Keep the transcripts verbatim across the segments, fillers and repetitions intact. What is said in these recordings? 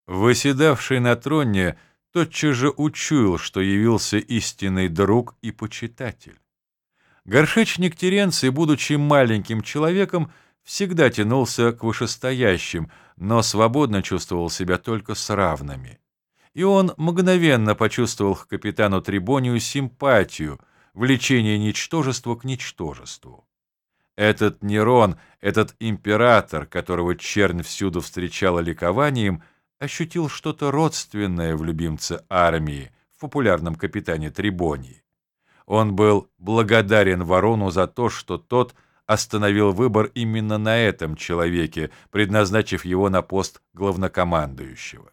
Восседавший на троне тотчас же учуял, что явился истинный друг и почитатель. Горшечник Теренций, будучи маленьким человеком, всегда тянулся к вышестоящим, но свободно чувствовал себя только с равными. И он мгновенно почувствовал к капитану Трибонию симпатию, влечение ничтожества к ничтожеству. Этот Нерон, этот император, которого чернь всюду встречала ликованием, ощутил что-то родственное в любимце армии, в популярном капитане Трибонии. Он был благодарен Ворону за то, что тот остановил выбор именно на этом человеке, предназначив его на пост главнокомандующего.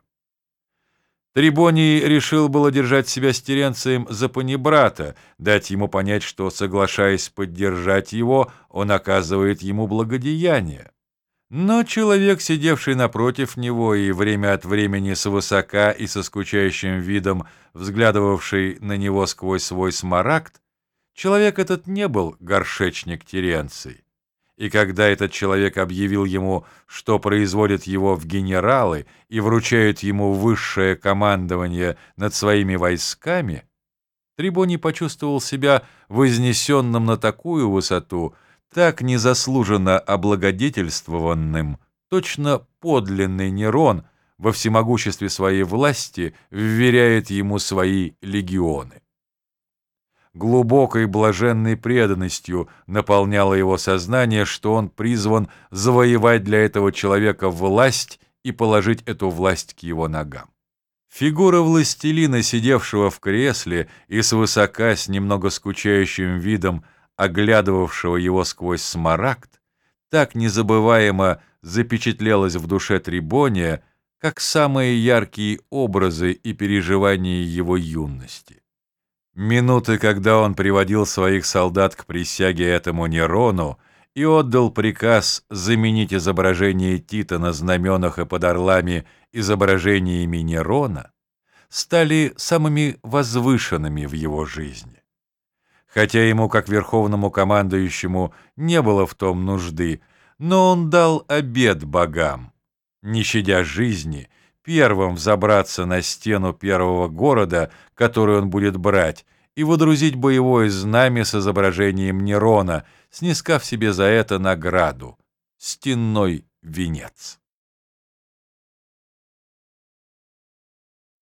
Трибоний решил было держать себя с Теренцием за панибрата, дать ему понять, что, соглашаясь поддержать его, он оказывает ему благодеяние. Но человек, сидевший напротив него и время от времени свысока и со скучающим видом взглядывавший на него сквозь свой смарагд, человек этот не был горшечник Теренций. И когда этот человек объявил ему, что производит его в генералы и вручает ему высшее командование над своими войсками, Трибоний почувствовал себя вознесенным на такую высоту, так незаслуженно облагодетельствованным, точно подлинный Нерон во всемогуществе своей власти вверяет ему свои легионы. Глубокой блаженной преданностью наполняло его сознание, что он призван завоевать для этого человека власть и положить эту власть к его ногам. Фигура властелина, сидевшего в кресле и свысока с немного скучающим видом оглядывавшего его сквозь смарагд, так незабываемо запечатлелась в душе Трибония, как самые яркие образы и переживания его юности. Минуты, когда он приводил своих солдат к присяге этому Нерону и отдал приказ заменить изображение Тита на знаменах и под орлами изображениями Нерона, стали самыми возвышенными в его жизни. Хотя ему, как верховному командующему, не было в том нужды, но он дал обет богам, не щадя жизни, первым взобраться на стену первого города, который он будет брать, и водрузить боевое знамя с изображением Нерона, снискав себе за это награду — стенной венец.